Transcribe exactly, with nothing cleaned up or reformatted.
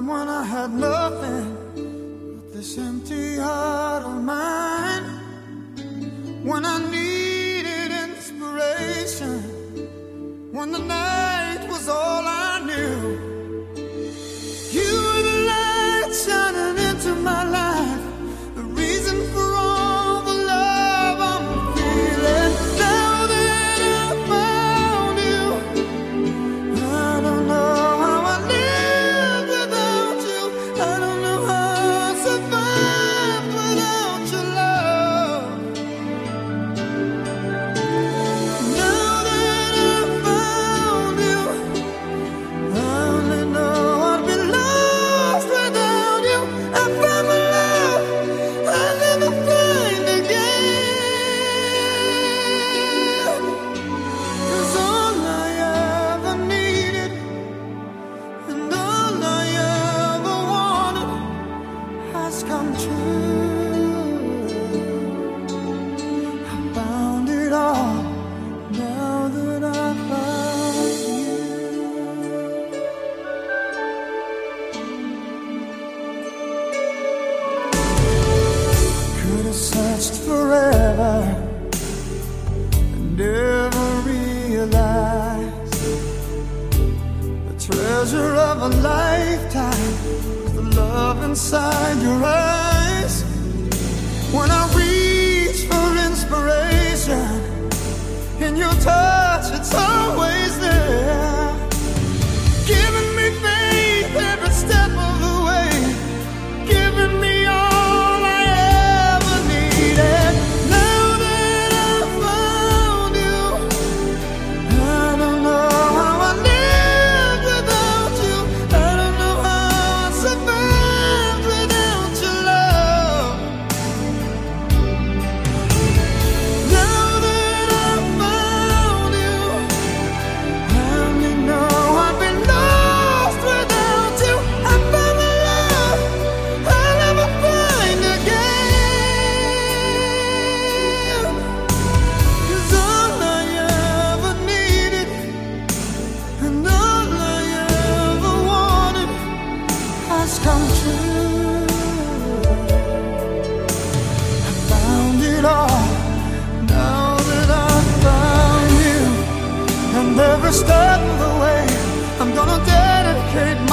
time when I had nothing but this empty heart of mine, when I needed inspiration, when the night was all I knew. You were the light shining into my life, the reason for all the love I'm feeling. Now that I found you, I don't know how I live without you. I don't know how I survive without your love. Now that I found you, I only know I'd be lost without you. I found my love I'll never find again. 'Cause all I ever needed and all I ever wanted has come true. I found it all now that I found you. Could have searched forever and never realized the treasure of a lifetime is the love inside your eyes. When I reach for inspiration, in your touch it's always there, giving me faith every step of the way, giving me all I ever needed. Now that I found you, I don't know how I live without you. I don't know how I survive without your love. Now that I found you, I only know I've been lost without you. I found the love I'll never find again. 'Cause all I ever needed and all I ever wanted has come true. I found it all now that I found you. And every step of the way, I'm gonna dedicate my